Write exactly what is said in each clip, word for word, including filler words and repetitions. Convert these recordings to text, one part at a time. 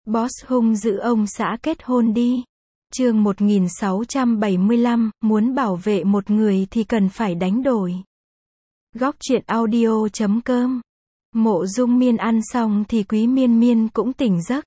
Boss hung dữ ông xã kết hôn đi. Chương một nghìn sáu trăm bảy mươi lăm, muốn bảo vệ một người thì cần phải đánh đổi. Góc truyện audio chấm com. Mộ Dung Miên ăn xong thì Quý Miên Miên cũng tỉnh giấc.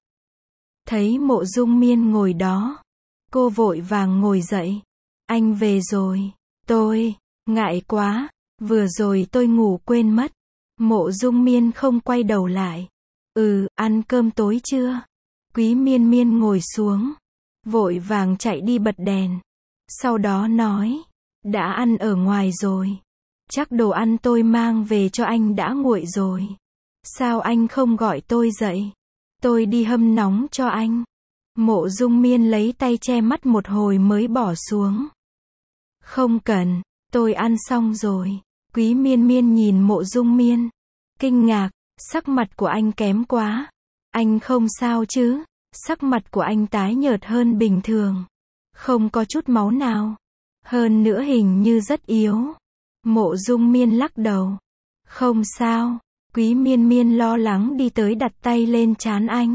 Thấy Mộ Dung Miên ngồi đó, cô vội vàng ngồi dậy. Anh về rồi. Tôi, ngại quá, vừa rồi tôi ngủ quên mất. Mộ Dung Miên không quay đầu lại. Ừ, ăn cơm tối chưa? Quý Miên Miên ngồi xuống, vội vàng chạy đi bật đèn. Sau đó nói, đã ăn ở ngoài rồi. Chắc đồ ăn tôi mang về cho anh đã nguội rồi. Sao anh không gọi tôi dậy? Tôi đi hâm nóng cho anh. Mộ Dung Miên lấy tay che mắt một hồi mới bỏ xuống. Không cần, tôi ăn xong rồi. Quý Miên Miên nhìn Mộ Dung Miên, kinh ngạc, sắc mặt của anh kém quá. Anh không sao chứ? Sắc mặt của anh tái nhợt hơn bình thường. Không có chút máu nào. Hơn nữa hình như rất yếu. Mộ Dung Miên lắc đầu. Không sao. Quý Miên Miên lo lắng đi tới đặt tay lên trán anh.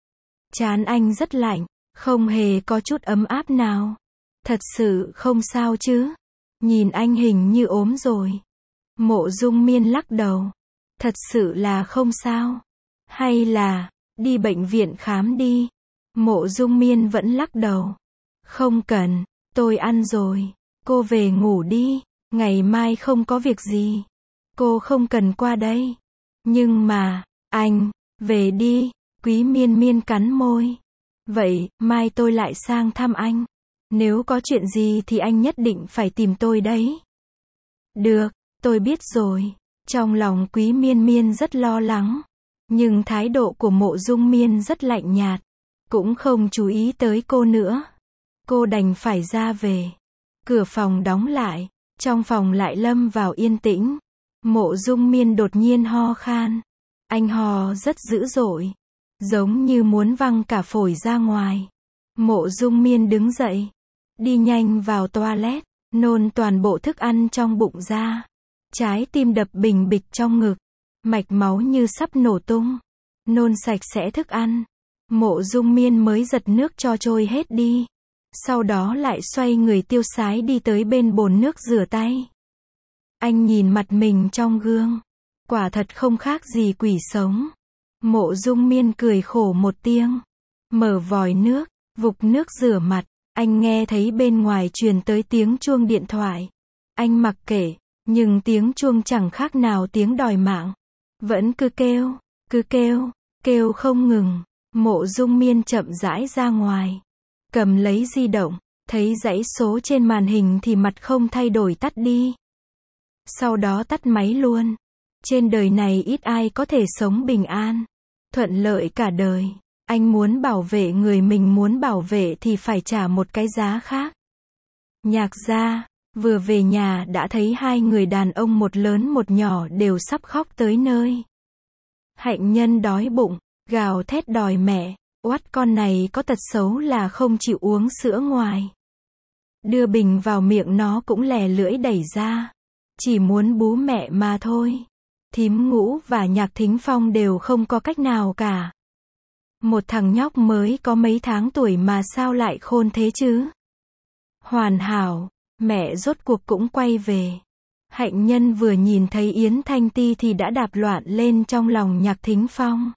Trán anh rất lạnh, không hề có chút ấm áp nào. Thật sự không sao chứ? Nhìn anh hình như ốm rồi. Mộ Dung Miên lắc đầu. Thật sự là không sao. Hay là, đi bệnh viện khám đi. Mộ Dung Miên vẫn lắc đầu. Không cần, tôi ăn rồi. Cô về ngủ đi, ngày mai không có việc gì. Cô không cần qua đây. Nhưng mà, anh, về đi. Quý Miên Miên cắn môi. Vậy, mai tôi lại sang thăm anh. Nếu có chuyện gì thì anh nhất định phải tìm tôi đấy. Được, tôi biết rồi. Trong lòng Quý Miên Miên rất lo lắng. Nhưng thái độ của Mộ Dung Miên rất lạnh nhạt. Cũng không chú ý tới cô nữa. Cô đành phải ra về. Cửa phòng đóng lại. Trong phòng lại lâm vào yên tĩnh. Mộ Dung Miên đột nhiên ho khan. Anh ho rất dữ dội. Giống như muốn văng cả phổi ra ngoài. Mộ Dung Miên đứng dậy. Đi nhanh vào toilet. Nôn toàn bộ thức ăn trong bụng ra. Trái tim đập bình bịch trong ngực. Mạch máu như sắp nổ tung. Nôn sạch sẽ thức ăn. Mộ Dung Miên mới giật nước cho trôi hết đi. Sau đó lại xoay người tiêu sái đi tới bên bồn nước rửa tay. Anh nhìn mặt mình trong gương. Quả thật không khác gì quỷ sống. Mộ Dung Miên cười khổ một tiếng. Mở vòi nước, vục nước rửa mặt. Anh nghe thấy bên ngoài truyền tới tiếng chuông điện thoại. Anh mặc kệ, nhưng tiếng chuông chẳng khác nào tiếng đòi mạng. Vẫn cứ kêu, cứ kêu, kêu không ngừng. Mộ Dung Miên chậm rãi ra ngoài. Cầm lấy di động, thấy dãy số trên màn hình thì mặt không thay đổi tắt đi. Sau đó tắt máy luôn. Trên đời này ít ai có thể sống bình an, thuận lợi cả đời. Anh muốn bảo vệ người mình muốn bảo vệ thì phải trả một cái giá khác. Nhạc gia, vừa về nhà đã thấy hai người đàn ông một lớn một nhỏ đều sắp khóc tới nơi. Hạnh Nhân đói bụng, gào thét đòi mẹ. Oát con này có tật xấu là không chịu uống sữa ngoài. Đưa bình vào miệng nó cũng lè lưỡi đẩy ra. Chỉ muốn bú mẹ mà thôi. Thím Ngũ và Nhạc Thính Phong đều không có cách nào cả. Một thằng nhóc mới có mấy tháng tuổi mà sao lại khôn thế chứ? Hoàn hảo, mẹ rốt cuộc cũng quay về. Hạnh Nhân vừa nhìn thấy Yến Thanh Ti thì đã đạp loạn lên trong lòng Nhạc Thính Phong.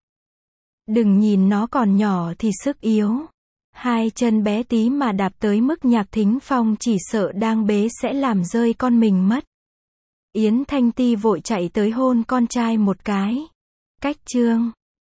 Đừng nhìn nó còn nhỏ thì sức yếu. Hai chân bé tí mà đạp tới mức Nhạc Thính Phong chỉ sợ đang bế sẽ làm rơi con mình mất. Yến Thanh Ti vội chạy tới hôn con trai một cái. Cách chương